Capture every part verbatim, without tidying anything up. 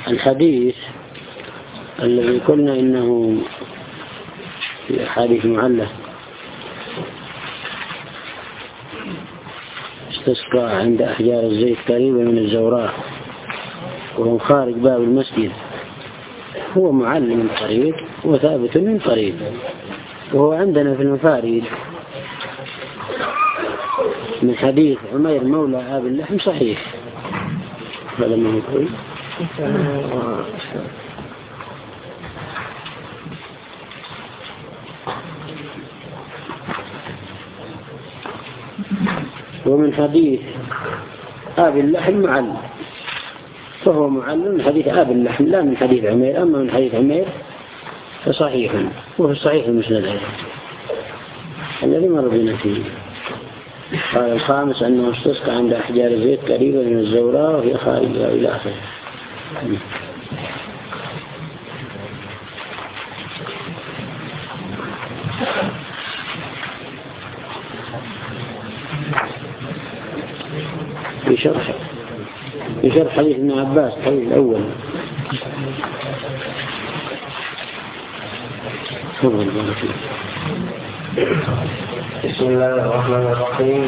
الحديث الذي قلنا إنه في أحاديث معلة استسقى عند أحجار الزيت قريبة من الزوراء وهو خارج باب المسجد، هو معل من قريب وثابت من قريب، وهو عندنا في المفاريد من حديث عمير مولى آب اللحم صحيح. هذا ما يقول ومن حديث آب اللحم معل، فهو معل من حديث آب اللحم لا من حديث عمير. أما من حديث عمير فصحيح، وهو صحيح المسند الذي مر بنا فيه. قال الخامس أنه استسقى عند أحجار الزيت قريبا من الزوراء وهي خارجها إلى آخره. في شرح في شرح حديث ابن عباس الحديث الأول. بسم الله الرحمن الرحيم.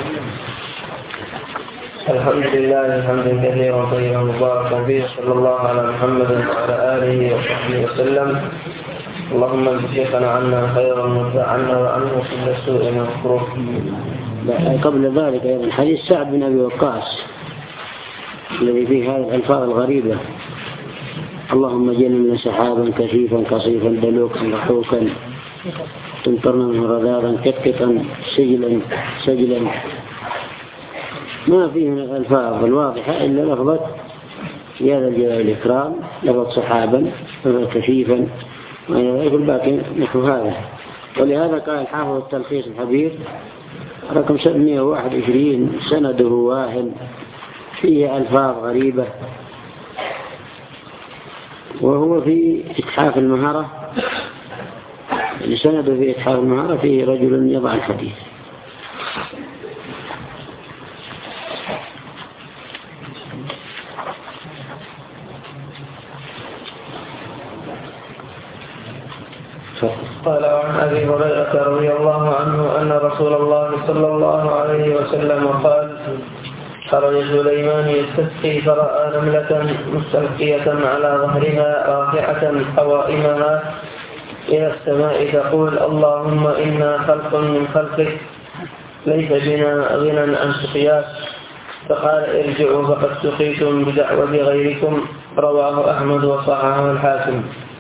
الحمد لله الحمد كثيرا طيبا مباركا فيه، صلى الله على محمد وعلى آله وصحبه وسلم. اللهم اجزنا عنا خيرا وانفعنا وعنه كل سوء ومكروه. قبل ذلك أيضا حديث سعد بن أبي وقاص الذي فيه هذه الألفاظ الغريبة: اللهم جلنا سحابا كثيفا قصيفا دلوكا رحوكا تمطرنا منه رذاذا كتكتا سجلا سجلا. ما فيه من الألفاظ الواضحة إلا لفظة يا ذا الجلال والإكرام، لفظ سحابا، لفظ كثيفا، ويقول باقي نحو هذا. ولهذا قال الحافظ التلخيص الحبير رقم سبعمائة وواحد وعشرين: سنده واهن فيه ألفاظ غريبة. وهو في إتحاف المهارة، سنده في إتحاف المهارة فيه رجل يضع الحديث. قال عن أبي هريرة رضي الله عنه أن رسول الله صلى الله عليه وسلم قال: خرج سليمان يستسقي فرأى نملة مستلقية على ظهرها رافعة قوائمها إلى السماء تقول: اللهم إنا خلق من خلقك ليس بنا غنى عن سقياك. فقال: ارجعوا فقد سقيتم بدعوة غيركم. رواه أحمد وصححه الحاكم.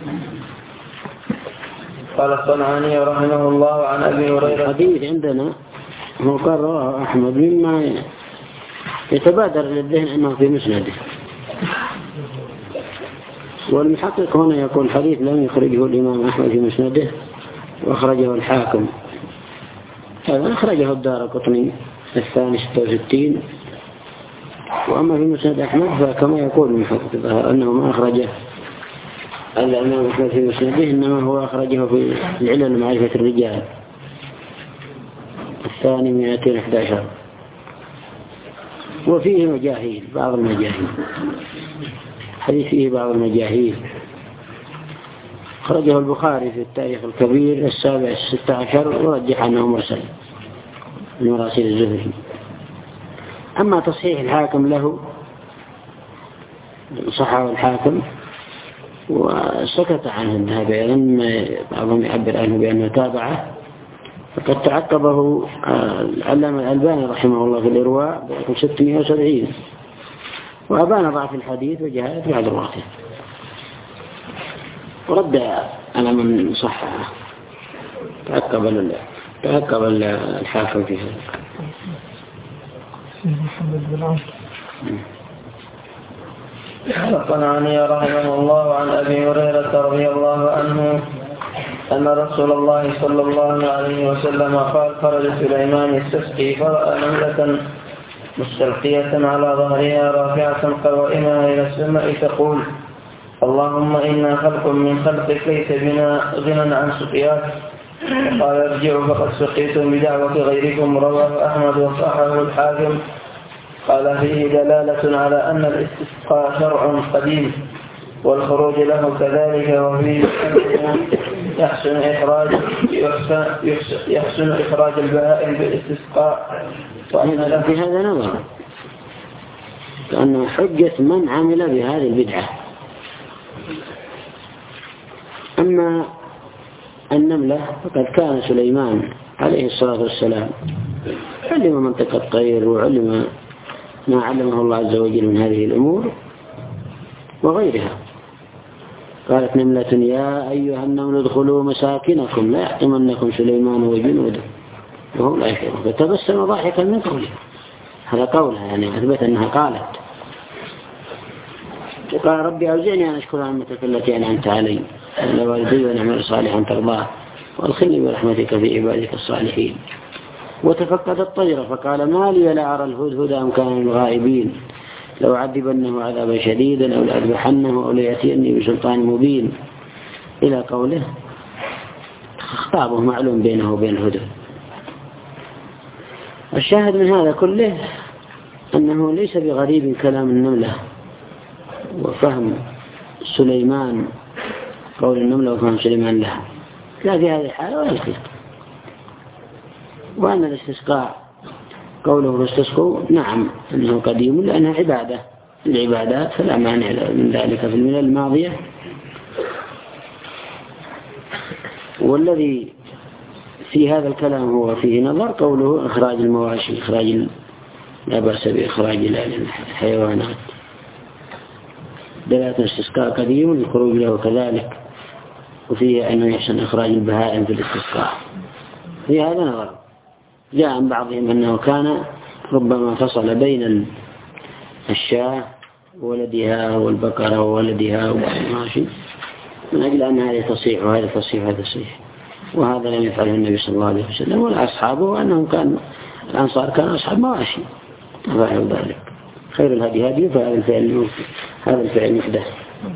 قال الصنعاني رحمه الله عن أبي هريرة: الحديث عندنا هو قال رواه أحمد مما يتبادر للذهن أنه في مسنده، والمحقق هنا يقول حديث لم يخرجه الإمام أحمد في مسنده وأخرجه الحاكم. هذا أخرجه الدارقطني الثاني ستة وستين. وأما في مسند أحمد فكما يقول المحقق أنه ما أخرجه الإمام أحمد في مسنده، إنما هو أخرجه في العلل معرفة الرجال الثاني مئتين وإحدى عشر. وفيه مجاهيل، بعض المجاهيل، حديث فيه بعض المجاهيل. خرجه البخاري في التاريخ الكبير السابع الستة عشر ورجح أنه مرسل من مراسيل الزهري. أما تصحيح الحاكم له صححه الحاكم وسكت عنه الذهبي، لأن بعضهم يعبر عنه بأنه تابعه، فقد تعقبه العلامة الألباني رحمه الله في الإرواء برقم ستمائة وسبعين، وأبان ضعف الحديث وجهالة بعض رواته، ورد على من صححه. تعقب تعقب الحاكم في هذا. الصنعاني رحمه الله عن أبي هريرة رضي الله عنه أن رسول الله صلى الله عليه وسلم قال: خرج سليمان يستسقي فرأى نملة مستلقية على ظهرها رافعة قوائمها إلى السماء تقول: اللهم إنا خلق من خلقك ليس بنا غنى عن سقياك. فقال: ارجعوا فقد سقيتم بدعوة غيركم. رواه أحمد وصححه الحاكم. قال: فيه دلالة على أن الاستسقاء شرع قديم والخروج له كذلك، وفيه يحسن إخراج يحسن إخراج البهائم بالاستسقاء. في هذا نظر لأنه حجة من عمل بهذه البدعة. أما النملة فقد كان سليمان عليه الصلاة والسلام علم منطق الطير وعلم ما علمه الله عز وجل من هذه الأمور وغيرها. قالت نملة يا أيها النمل ادخلوا مساكنكم لا يحطمنكم سليمان وجنوده وهم لا يشعرون، فتبسم ضاحكا من قولها. هذا قولها يعني أثبت أنها قالت. وقال ربي أوزعني أن أشكر نعمتك التي أنعمت علي وعلى والدي ونعمل صالحا ترضاه وادخلني برحمتك في عبادك الصالحين. وتفقد الطير فقال ما لي لا أرى الهدهد أم كان من الغائبين لو عذبنه عذابا شديدا أو لأذبحنه أو ليأتيني بسلطان مبين إلى قوله. خطابه معلوم بينه وبين الهدهد. الشاهد من هذا كله أنه ليس بغريب كلام النملة وفهم سليمان قول النملة وفهم سليمان لها، لا في هذه الحالة ولا الخير. وأن الاستسقاء قوله استسقوا نعم أنه قديم لأنها عبادة العبادات فلا مانع من ذلك في الملل الماضية. والذي في هذا الكلام هو فيه نظر قوله إخراج المواشي إخراج لا بأس بإخراج الحيوانات دلالة الاستسقاء قديم الخروج له كذلك، وفيه أنه يحسن إخراج البهائم في الاستسقاء. في هذا نظر. جاء عن بعضهم أنه كان ربما فصل بين الشاة وولدها والبقرة وولدها والماشي من أجل أن هذه تصيح وهذا تصيح وهذا تصيح، وهذا لم يفعله النبي صلى الله عليه وسلم ولا أصحابه، وأنهم كان الأنصار كانوا أصحاب مواشي فعلوا ذلك. خير الهدي هدي فهذا الفعل هذا الفعل محدث.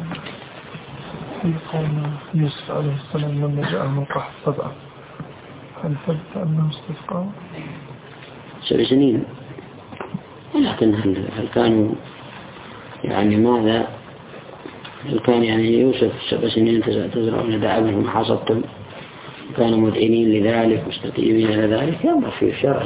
قال يوسف عليه السلام لما جاء الملقح سبعة هل ثبت أنه استسقى؟ سبع سنين، لكن هل, هل كانوا يعني ماذا هل كان يعني يوسف سبع سنين تزرعون دعمهم حصدتم كانوا مذعنين لذلك مستقيمين على ذلك ينظر في الشرع.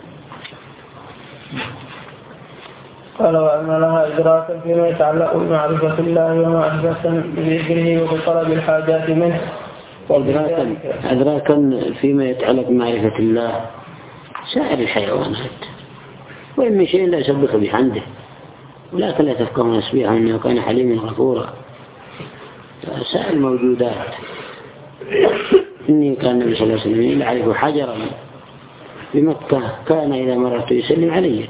قال وأن لها إدراكا فيما يتعلق بمعرفة الله ومعرفة بذكره وبطلب الحاجات منه، وإدراكا إدراكا فيما يتعلق بمعرفة الله سائر الحيوانات، وإن من شيء لا يسبق بحمده ولكن لا تفقهون تسبيحه إنه كان حليما غفورا. سائر الموجودات إني كان النبي صلى الله عليه وسلم يعرف حجرا بمكة كان إذا مررت يسلم عليه.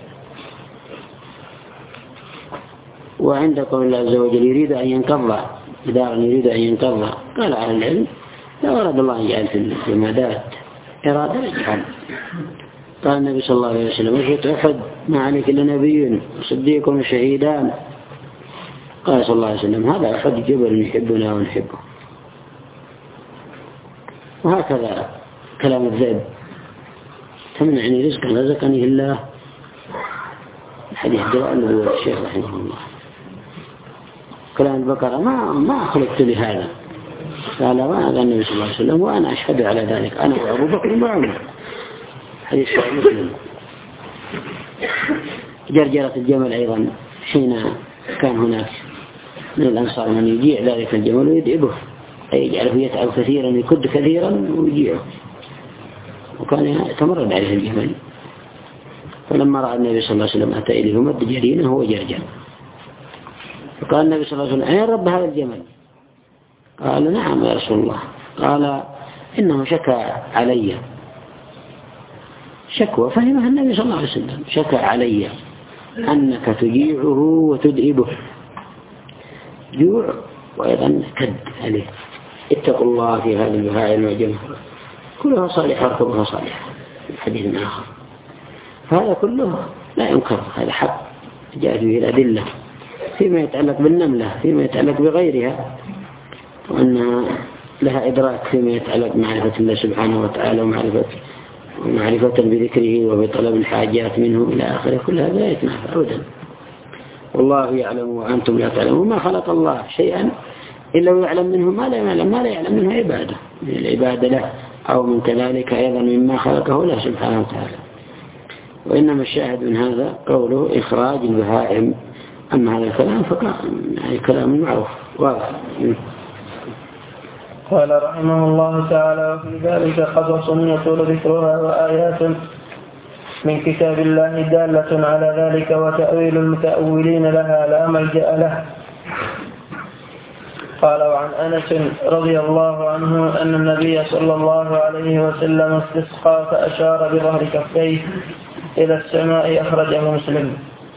وعند قول الله عز وجل يريد أن ينقض إدارا يريد أن ينقض قال أهل العلم لو أراد الله أن يجعل في الجمادات إرادة يجعل. قال النبي صلى الله عليه وسلم وشهد أحد ما عليك إلا نبي وصديق وشهيدان. قال صلى الله عليه وسلم هذا أحد جبل يحبنا ونحبه. وهكذا كلام الذئب تمنعني رزقا رزقني الله حديث دواء النبوة الشيخ رحمه الله. كلام البقرة ما ما خلقت لهذا قال وأنا النبي صلى الله عليه وسلم وأنا أشهد على ذلك أنا وأبو بكر وعمر. حديث صحيح مسلم. جرجرة الجمل أيضا حين كان هناك من الأنصار من يجيع ذلك الجمل ويدعبه أي يجعله يتعب كثيرا يكد كثيرا ويجيعه، وكان يتمرد عليه الجمل. فلما رأى النبي صلى الله عليه وسلم أتى إليه مد جرينه وجرجر، فقال النبي صلى الله عليه وسلم أين رب هذا الجمل؟ قال نعم يا رسول الله. قال إنه شكى علي شكوى فهمها النبي صلى الله عليه وسلم شكى علي أنك تجيعه وتدئبه جوع وأيضا كد عليه. اتقوا الله في هذه البهائم والجمل كلها صالحة وكلها صالحة. حديث آخر فهذا كله لا ينكر، هذا حق جاءت به الأدلة فيما يتعلق بالنملة فيما يتعلق بغيرها، وأنها لها إدراك فيما يتعلق بمعرفة الله سبحانه وتعالى ومعرفة ومعرفة بذكره وبطلب الحاجات منه إلى آخره. كل هذا لا يتنافى أبدا. والله يعلم وأنتم لا تعلمون. ما خلق الله شيئا إلا ويعلم منه ما لا يعلم ما لا يعلم منه عبادة من العبادة له، أو من كذلك أيضا مما خلقه له سبحانه وتعالى. وإنما الشاهد من هذا قوله إخراج البهائم. أما هذا الكلام فكان يعني كلام معروف واضح. قال رحمه الله تعالى: وفي ذلك قصص يطول ذكرها وآيات من كتاب الله دالة على ذلك، وتأويل المتأولين لها لا ملجأ له. قال: وعن أنس رضي الله عنه أن النبي صلى الله عليه وسلم استسقى فأشار بظهر كفيه إلى السماء، أخرجه مسلم.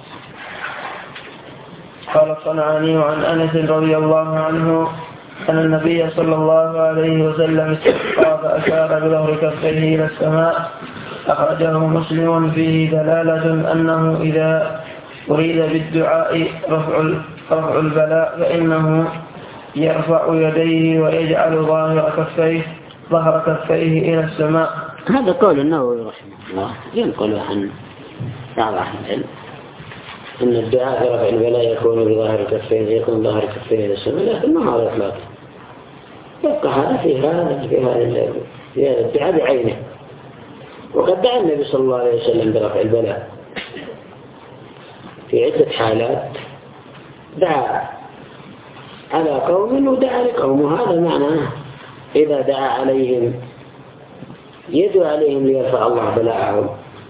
قال الصنعاني: عن أنس رضي الله عنه أن النبي صلى الله عليه وسلم استسقى فأشار بظهر كفيه إلى السماء، أخرجه مسلم. فيه دلالة أنه إذا أريد بالدعاء رفع البلاء فإنه يرفع يديه ويجعل ظاهر كفيه ظهر كفيه إلى السماء. هذا قول النووي رحمه الله، ينقل عن بعض أهل العلم أن الدعاء في رفع البلاء يكون بظاهر كفيه، يكون ظاهر كفيه إلى السماء، لكن ما هذا إطلاقا. يبقى هذا في هذا في هذا في الدعاء بعينه. وقد دعا النبي صلى الله عليه وسلم برفع البلاء في عدة حالات، دعا على قوم ودعا لقوم. وهذا معناه إذا دعا عليهم يدعو عليهم ليرفع الله بلاءهم.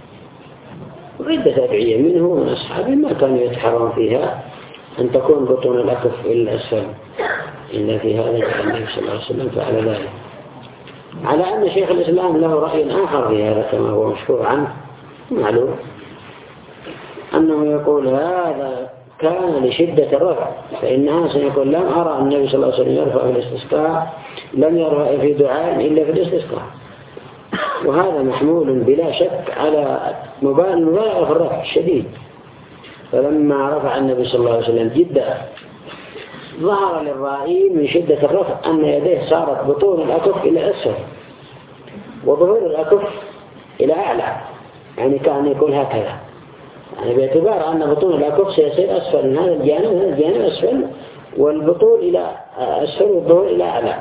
وعدة أدعية منه ومن أصحابه ما كانوا يتحرون فيها أن تكون بطون الأكف إلى الأسفل، إلا في هذا النبي صلى الله عليه وسلم فعل ذلك. على أن شيخ الإسلام له رأي آخر في هذا كما هو مشهور عنه معلوم، أنه يقول هذا كان لشدة الرفع، فإنها سيقول لم أرى النبي صلى الله عليه وسلم يرفع في الاستسقاء، لم يرفع في دعاء إلا في الاستسقاء. وهذا محمول بلا شك على مبالغة في الرفع الشديد. فلما رفع النبي صلى الله عليه وسلم جدا ظهر للرائين من شدة الرفع أن يديه صارت بطون الأكف إلى أسفل وظهور الأكف إلى أعلى، يعني كان يقول هكذا، يعني باعتبار أن بطون الأكف سيصير أسفل من هذا الجانب هذا الجانب أسفل، والبطون إلى أسفل والظهور إلى أعلى.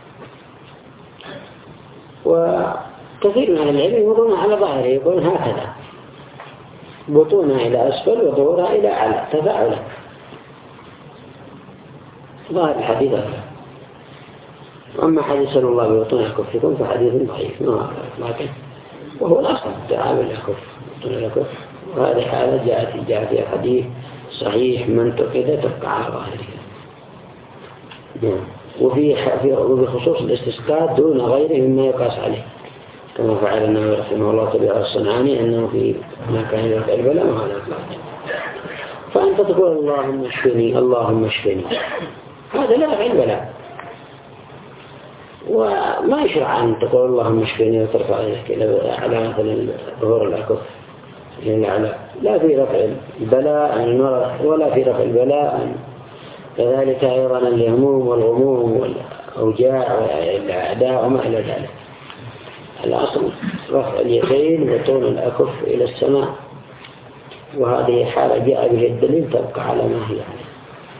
وكثير من العلم يقولون على ظاهره، يقولون هكذا بطونها إلى أسفل وظهورها إلى أعلى تفاعلا. ظاهر الحديث هذا. أما حديث صلى الله ببطون الأكف فحديث ضعيف لكن وهو الأصل تعامل الأكف بطون الأكف، وهذه حالة جاءت جاء في حديث صحيح منطق إذا تبقى على ظاهره. وفي وبخصوص الاستسقاء دون غيره مما يقاس عليه، كما فعل النبي رحمه الله تبع الصنعاني أنه في ما كان يرفع البلاء وهذا إطلاق. فأنت تقول اللهم اشفني اللهم اشفني، هذا لا يرفع البلاء. وما يشرع أن تقول اللهم اشفني وترفع يدك على مثلا ظهور الأكف على لا في رفع البلاء عن المرض ولا في رفع البلاء. كذلك أيضا الهموم والغموم والأوجاع والأعداء وما إلى ذلك. الأصل رفع اليدين وطول الأكف إلى السماء، وهذه حالة جاء به الدليل تبقى على ما هي عليه.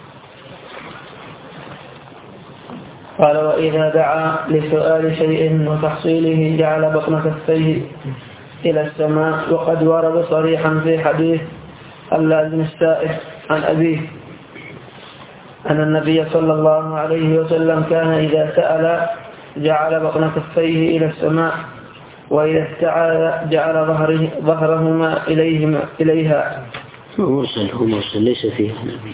قال: وإذا دعا لسؤال شيء وتحصيله جعل بطن كفيه إلى السماء. وقد ورد صريحا في حديث اللازم السائح عن أبيه أن النبي صلى الله عليه وسلم كان إذا سأل جعل بطن كفيه إلى السماء، وإذا استعاذ جعل ظهره ظهرهما إليهما إليها. هو مرسل هو مرسل ليس فيه نبي.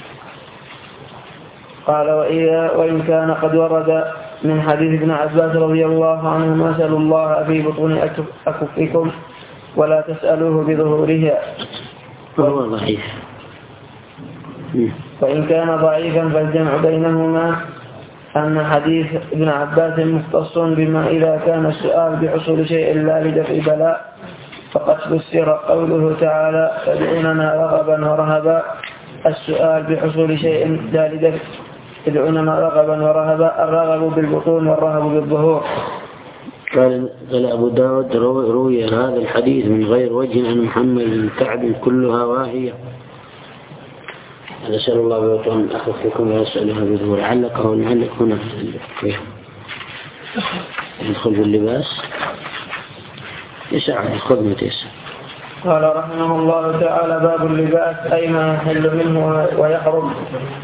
قال: وإذا وإن كان قد ورد من حديث ابن عباس رضي الله عنهما سألوا الله في بطون أكفكم ولا تسألوه بظهورها. فهو ضعيف. وإن كان ضعيفا فالجمع بينهما أن حديث ابن عباس مختص بما إذا كان السؤال بحصول شيء لا لدفع بلاء، فقد فسر قوله تعالى: تدعوننا رغبا ورهبا. السؤال بحصول شيء لا لدفع تدعوننا رغبا ورهبا، الرغب بالبطون والرهب بالظهور. قال أبو داود روي هذا الحديث من غير وجه عن محمد بن كعب كلها واهية. أسأل الله بوطن أخفكم ويسألها بذور علقه المعلق هنا يدخل في اللباس يسعى الخدمة يسعى. قال رحمه الله تعالى: باب اللباس أي ما يحل منه ويحرم.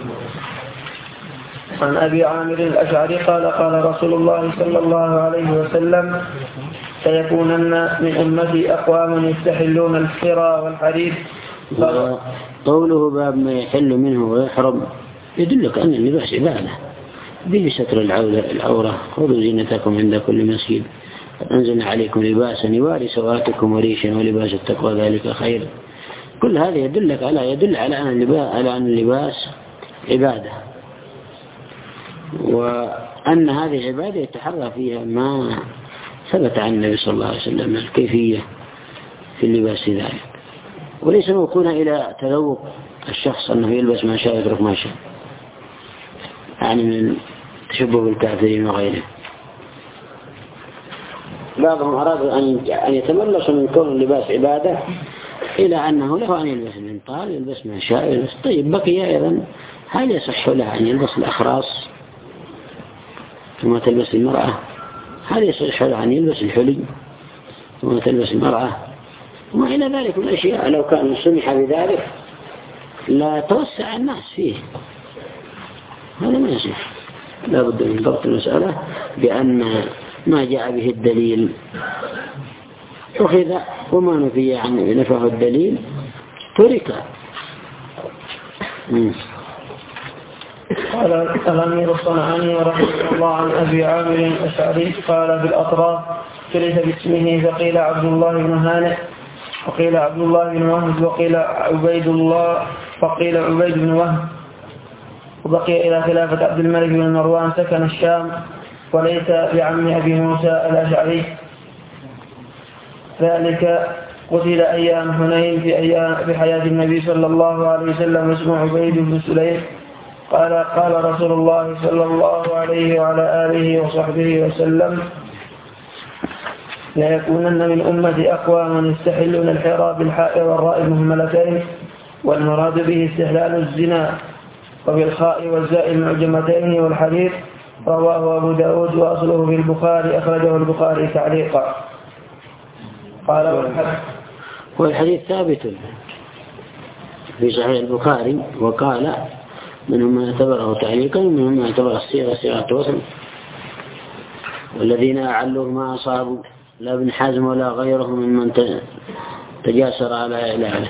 عن أبي عامر الأشعري قال: قال رسول الله صلى الله عليه وسلم: سيكونن من أمتي أقوام يستحلون الحرى والحرير. قوله باب ما يحل منه ويحرم يدلك أن اللباس عبادة به ستر العورة. خذوا زينتكم عند كل مسجد، أنزلنا عليكم لباسا يواري سواتكم وريشا ولباس التقوى ذلك خير. كل هذا يدلك على يدل على أن اللباس, على أن اللباس عبادة، وأن هذه العبادة يتحرى فيها ما ثبت عن النبي صلى الله عليه وسلم الكيفية في اللباس ذلك، وليس موكونا إلى تذوق الشخص أنه يلبس ما شاء يترك ما شاء، يعني من تشبه بالكافرين وغيره. بعضهم أرادوا أن يتملصوا من كون اللباس عبادة إلى أنه له أن يلبس المنطال يلبس ما شاء يلبس. طيب بقي أيضا هل يصح له أن يلبس الأخراص ثم تلبس المرأة؟ هل يصح له أن يلبس الحلي ثم تلبس المرأة؟ وما إلى ذلك من الأشياء لو كان سمح بذلك لا توسع الناس فيه، هذا ما يصح. لا بد من ضبط المسألة بأن ما جاء به الدليل أخذ وما نفي عنه نفاه الدليل ترك. قال الأمير الصنعاني رحمه الله عن أبي عامر الأشعري قال: بالأطراف كلف باسمه فقيل عبد الله بن هانئ وقيل عبد الله بن وهب وقيل عبيد الله فقيل عبيد بن وهب. وبقي إلى خلافة عبد الملك بن مروان سكن الشام وليس بعم أبي موسى الأشعري. ذلك قتل أيام حنين في أيام في حياة النبي صلى الله عليه وسلم اسمه عبيد بن سليم. قال قال رسول الله صلى الله عليه وعلى آله وصحبه وسلم: لا يكونن من أمتي أقوام يستحلون الحرى بالحاء والراء المهملتين، والمراد به استحلال الزنا، وبالخاء والزاء المعجمتين والحرير. رواه أبو داود وأصله في البخاري، أخرجه البخاري تعليقا. قال والحديث ثابت في صحيح البخاري، وقال: منهم ما اعتبره تعليقا ومنهم ما اعتبر الصيغة صيغة وصل، والذين أعلوا ما أصابوا لا ابن حزم ولا غيره ممن تجاسر على إعلانه.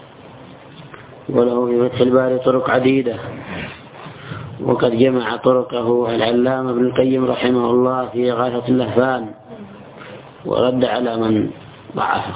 وله في فتح الباري طرق عديدة، وقد جمع طرقه العلامة ابن القيم رحمه الله في إغاثة اللهفان ورد على من ضعفه.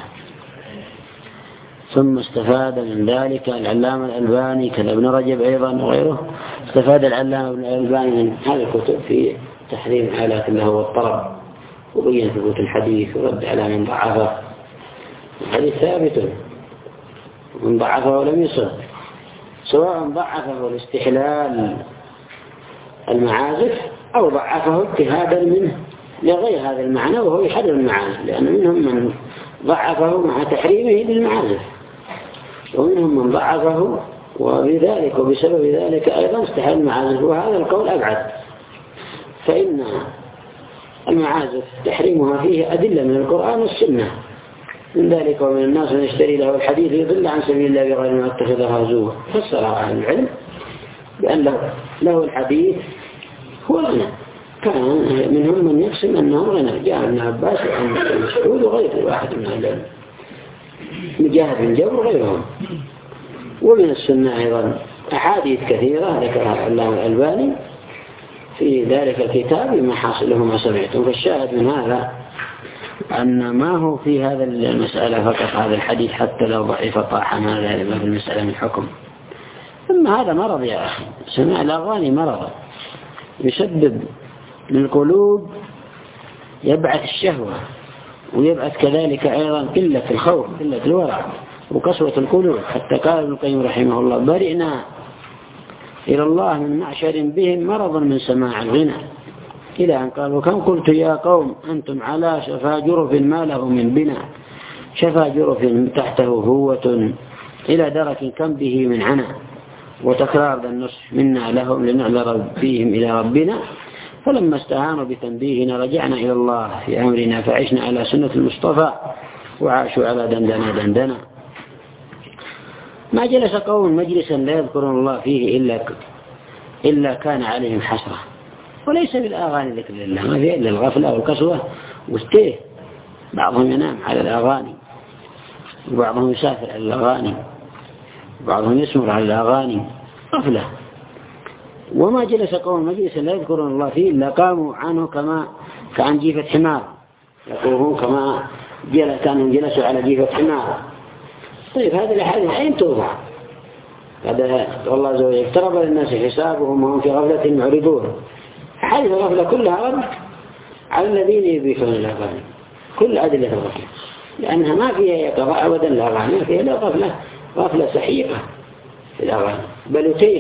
ثم استفاد من ذلك العلامة الألباني كذا ابن رجب أيضا وغيره. استفاد العلامة ابن الألباني من هذه الكتب في تحريم آلات اللهو والطرب، وبين ثبوت الحديث ورد على من ضعفه. الحديث ثابت، من ضعفه ولم يصح، سواء ضعفه الاستحلال المعازف أو ضعفه اجتهادا منه لغير هذا المعنى وهو يحرم المعازف، لأن منهم من ضعفه مع تحريمه للمعازف، ومنهم من ضعفه وبذلك وبسبب ذلك أيضا استحل المعازف، وهذا القول أبعد. فإن المعازف تحريمها فيه أدلة من القرآن والسنة، من ذلك ومن الناس من يشتري له الحديث يضل عن سبيل الله بغير ما اتخذها هزوا. فسرها أهل العلم بأن له, له الحديث هو غنى. كان منهم من يقسم أنه غنى، جاء ابن عباس وعن مسعود وغيره واحد من العلم، مجاهد بن جبر وغيرهم. ومن السنة أيضا أحاديث كثيرة ذكرها العلامة الألباني في ذلك الكتاب ما حاصله ما سمعتم. فالشاهد من هذا أن ما هو في هذا المسألة فقط هذا الحديث، حتى لو ضعيف طاح ما ذلك في المسألة من حكم. أما هذا مرض يا أخي، سماع الأغاني مرض يسبب للقلوب، يبعث الشهوة ويبعث كذلك أيضا قلة الخوف قلة الورع وقسوة القلوب. حتى قال ابن القيم رحمه الله: برئنا إلى الله من معشر بهم مرض من سماع الغنى، إلى أن قال: وكم قلت يا قوم أنتم على شفا جرف ما له من بنا، شفا جرف تحته هوة إلى درك كم به من عنا، وتكرار النصح منا لهم لنعذر فيهم إلى ربنا، فلما استهانوا بتنبيهنا رجعنا إلى الله في أمرنا فعشنا على سنة المصطفى وعاشوا على دندنا دندنا. ما جلس قوم مجلسا لا يذكرون الله فيه إلا إلا كان عليهم حسرة. وليس بالأغاني ذكر الله، ما فيه إلا الغفلة والكسوة والتيه. بعضهم ينام على الأغاني، وبعضهم يسافر على الأغاني، وبعضهم يسمر على الأغاني، غفلة. وما جلس قوم مجلسا لا يذكرون الله فيه إلا قاموا عنه كما كعن جيفة حمار، يقولون كما جلس كانوا جلسوا على جيفة حمار. طيب هذه الأحاديث أين توضع؟ هذا والله عز وجل اقترب للناس حسابهم وهم في غفلة معرضون. حديث الغفلة كلها رد على الذين يبيحون الأغاني، كل أدلة الغفلة، لأنها ما فيها يقضاء أبدا الأغاني، ما فيها لا غفلة، غفلة سحيقة في الأغاني بل وتيه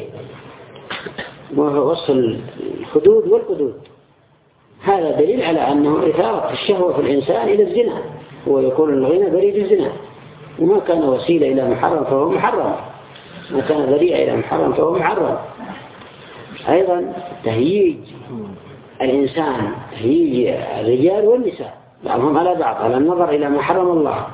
ووصل الحدود والقدود. هذا دليل على أنه إثارة الشهوة في الإنسان إلى الزنا، ويكون الغنى بريد الزنا، وما كان وسيلة إلى محرم فهو محرم، ما كان ذريعة إلى محرم فهو محرم. أيضا تهييج الإنسان، تهييج الرجال والنساء بعضهم على بعض على النظر إلى ما حرم الله،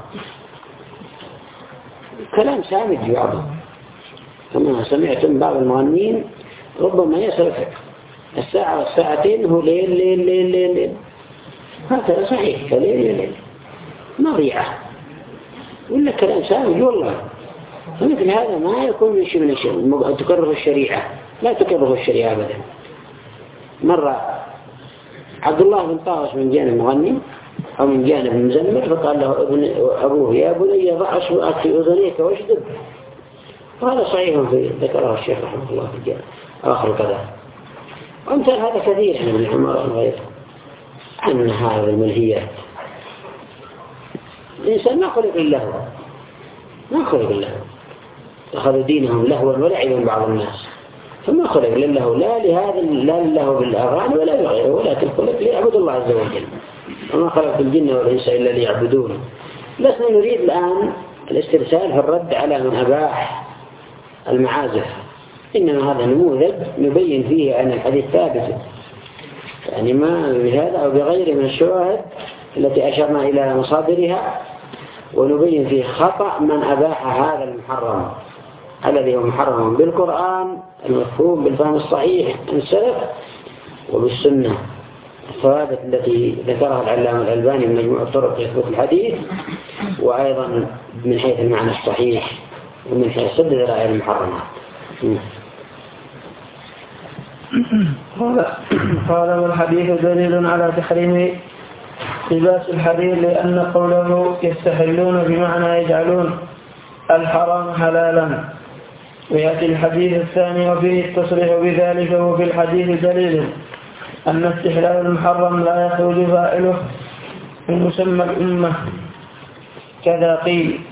كلام سامج بعضهم، كما سمعتم بعض المغنين ربما يصرف الساعة والساعتين هو ليل ليل ليل ليل, ليل. هكذا صحيح، ليل ليل ليل مريعة ولا كلام سامج والله. فمثل هذا ما يكون من شيء من الشيء تكره الشريعة، لا تكره الشريعة أبدا. مرة عبد الله بن طاووس من جانب مغني أو من جانب مزمر، فقال له ابن أبوه يا بني ضع أصبعك في أذنيك واشدد. وهذا صحيح في ذكره الشيخ رحمه الله في الجانب آخر كذا. وأمثال هذا كثير يعني من العمراء وغيره عن هذا الملهيات. الإنسان ما خلق الله، ما خلق الله، أخذوا دينهم لهوا ولعبا بعض الناس، فما خلق لله لا لهذا لا له بالأغاني ولا بغيره، ولكن خلق ليعبد الله عز وجل. وما خلق الجن والإنس إلا ليعبدون. لسنا نريد الآن الاسترسال في الرد على من أباح المعازف، إنما هذا نموذج نبين فيه أن الحديث ثابت، يعني ما بهذا أو بغيره من الشواهد التي أشرنا إلى مصادرها، ونبين فيه خطأ من أباح هذا المحرم الذي هو محرم بالقرآن المفهوم بالفهم الصحيح من السلف وبالسنة الثوابت التي ذكرها العلامة الألباني من مجموع الطرق يثبت الحديث، وأيضا من حيث المعنى الصحيح ومن حيث سد ذرائع المحرمات. قال والحديث دليل على تحريم لباس الحرير، لأن قوله يستحلون بمعنى يجعلون الحرام حلالا. ويأتي الحديث الثاني وفيه التصريح بذلك، وفي الحديث دليل أن استحلال المحرم لا يخرج فاعله من مسمى الأمة، كذا قيل.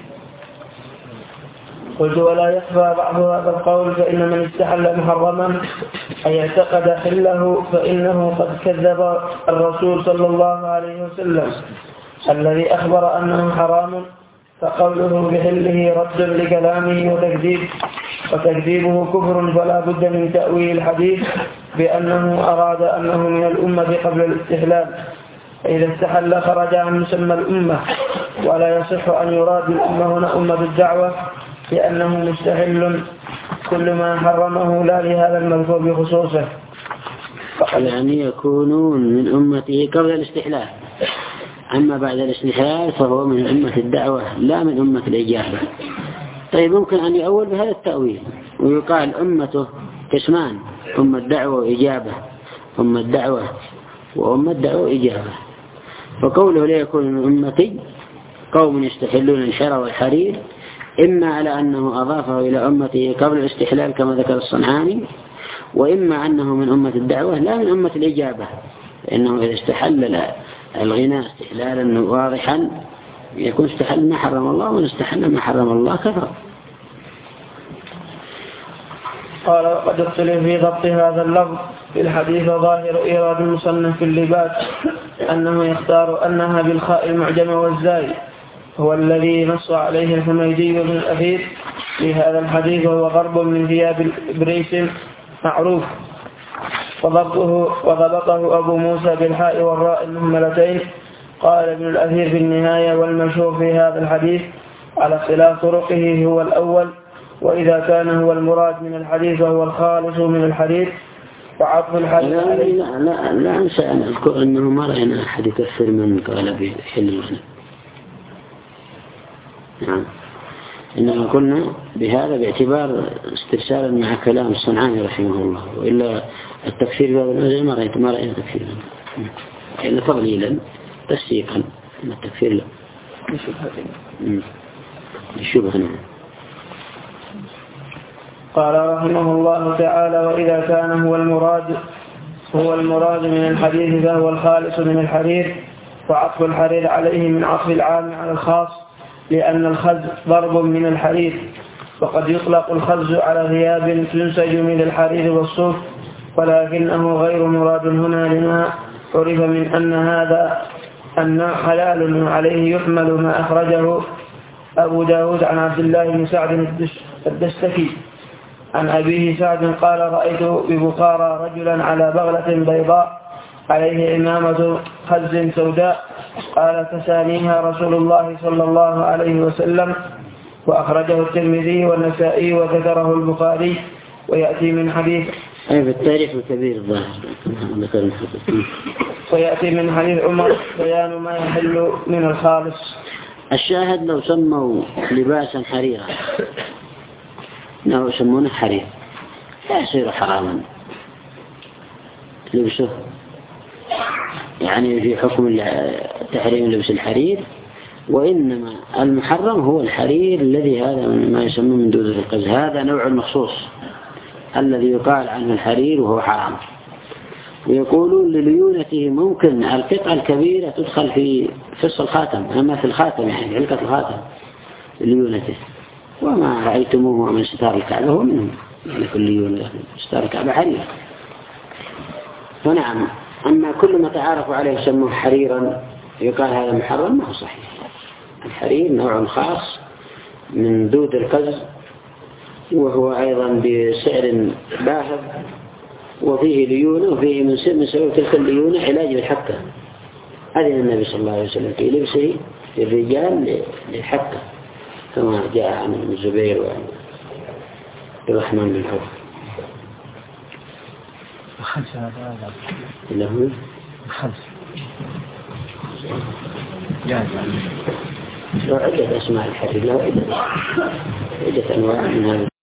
قلت ولا يخفى بعض هذا القول، فإن من استحل محرما أي اعتقد حله فإنه قد كذب الرسول صلى الله عليه وسلم الذي أخبر أنه حرام، فقوله بحله رد لكلامه وتكذيب وتكذيبه كفر، فلا بد من تأويل الحديث بأنه أراد أنه من الأمة قبل الاستحلال، فإذا استحل خرج عن مسمى الأمة. ولا يصح أن يراد الأمة هنا أمة الدعوة، لأنه مستحل كل ما حرمه لا لهذا المذكور بخصوصه، يعني يكونون من أمته قبل الاستحلال، أما بعد الاستحلال فهو من أمة الدعوة لا من أمة الإجابة. طيب ممكن أن يؤول بهذا التأويل ويقال أمته قسمان، أمة دعوة وإجابة، أمة دعوة وأمة دعوة وإجابة. فقوله لا يكون من أمتي قوم يستحلون الشرع والحرير، إما على أنه أضافه إلى أمته قبل الاستحلال كما ذكر الصنعاني، وإما أنه من أمة الدعوة لا من أمة الإجابة، إنه إذا استحل الغناء استحلالا واضحا يكون استحل ما حرم الله، وإن استحل ما حرم الله كفر. قال وقد اختلف في ضبط هذا اللفظ في الحديث، ظاهر إيراد المصنف في اللباس أنه يختار أنها بالخاء المعجمة والزاي، هو الذي نص عليه الحميدي بن الأثير في هذا الحديث وهو غرب من ثياب الإبريس معروف، وضبطه, وضبطه أبو موسى بالحاء والراء المهملتين. قال ابن الأثير في النهاية: والمشهور في هذا الحديث على اختلاف طرقه هو الأول، وإذا كان هو المراد من الحديث وهو الخالص من الحديث وعطف الحديث لا لا لا, لا أنسى أن أذكر أنه ما رأينا أحد يكفر من قال بحل الغنم. نعم، إنما قلنا بهذا باعتبار استرسالا مع كلام الصنعاني رحمه الله، وإلا التكفير في هذا المجال ما رأيت ما رأينا تكفيرا إلا تضليلا تسيقا، ما التكفير لا الشبهة. نعم. قال رحمه الله تعالى: وإذا كان هو المراد هو المراد من الحديث فهو الخالص من الحرير، وعطف الحرير عليه من عطف العام على الخاص، لأن الخز ضرب من الحرير، وقد يطلق الخز على ثياب تنسج من الحرير والصوف، ولكنه غير مراد هنا لما عرف من أن هذا النوع حلال، وعليه يحمل ما أخرجه أبو داود عن عبد الله بن سعد الدستكي عن أبيه سعد قال: رأيت ببخارى رجلا على بغلة بيضاء عليه إمامة خز سوداء، قال: كسانيها رسول الله صلى الله عليه وسلم. وأخرجه الترمذي والنسائي وذكره البخاري. ويأتي من حديث أي في التاريخ الكبير الظاهر ويأتي من حديث عمر بيان ما يحل من الخالص. الشاهد لو سموا لباسا حريرا لو يسمونه حرير لا يصير حراما لبسه، يعني في حكم تحريم لبس الحرير، وإنما المحرم هو الحرير الذي هذا ما يسمى من دودة القز، هذا نوع المخصوص الذي يقال عنه الحرير وهو حرام. ويقولون لليونته ممكن القطعة الكبيرة تدخل في فص الخاتم، أما في الخاتم يعني علقة الخاتم ليونته، وما رأيتموه من ستار الكعبة هو منهم، يعني كل ليونة ستار الكعبة حرير. فنعم، أما كل ما تعارفوا عليه يسموه حريرا يقال هذا محرم، ما هو صحيح. الحرير نوع خاص من دود القز، وهو أيضا بسعر باهظ، وفيه ليونة، وفيه من سبب تلك الليونة علاج بالحكة. أذن النبي صلى الله عليه وسلم في لبسه للرجال للحكة، كما جاء عن ابن الزبير وعن الرحمن بن عوف. الخمس هذا إلا هو الخمس له عدة أسماء الحرير، له عدة عدة أنواع من هذا.